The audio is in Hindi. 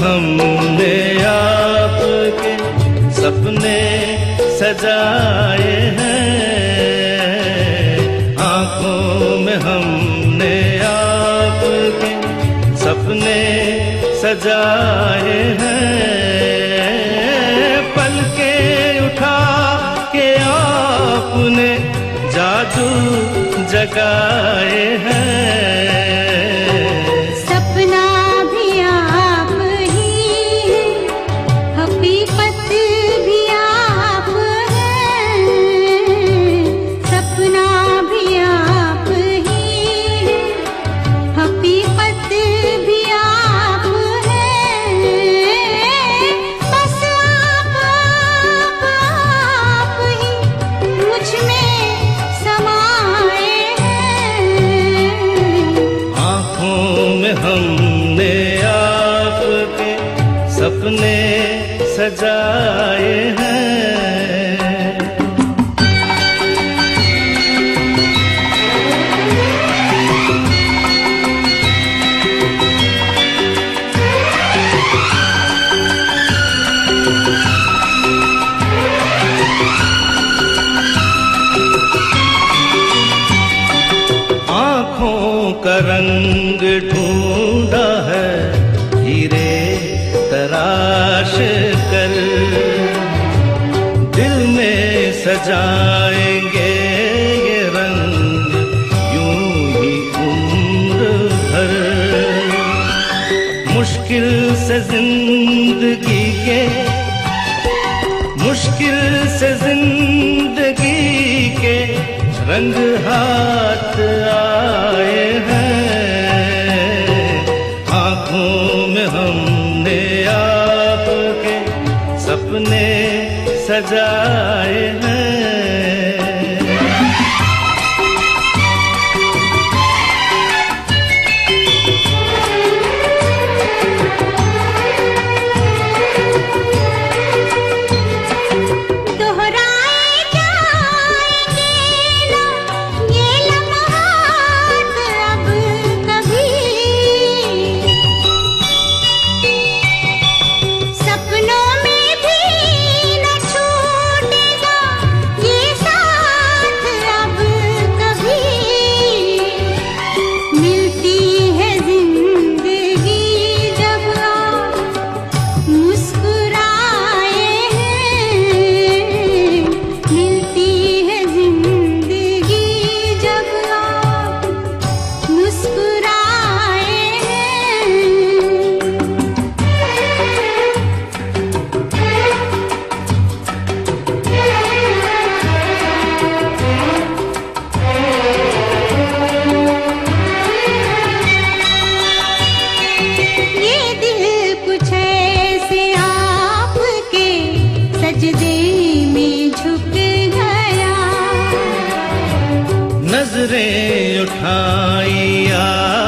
हमने आपके सपने सजाए हैं, आँखों में हमने आपके सपने सजाए हैं। पलके उठा के आपने जादू जगाए हैं। सपना भी आप ही है, हकीकत भी आप है। सपना भी आप ही है, हकीकत भी आप है। बस आप ही मुझ में समाए हैं। आँखों में हमने आपके सपने सजाए हैं। आँखों का रंग ढूंढा है हीरे तराश कर, दिल में सजाएंगे ये रंग यूं ही उम्र भर। मुश्किल से जिंदगी के, मुश्किल से जिंदगी के रंग हाथ आए हैं। आँखों में हमने आपके सपने सजाए हैं। नजरें उठाई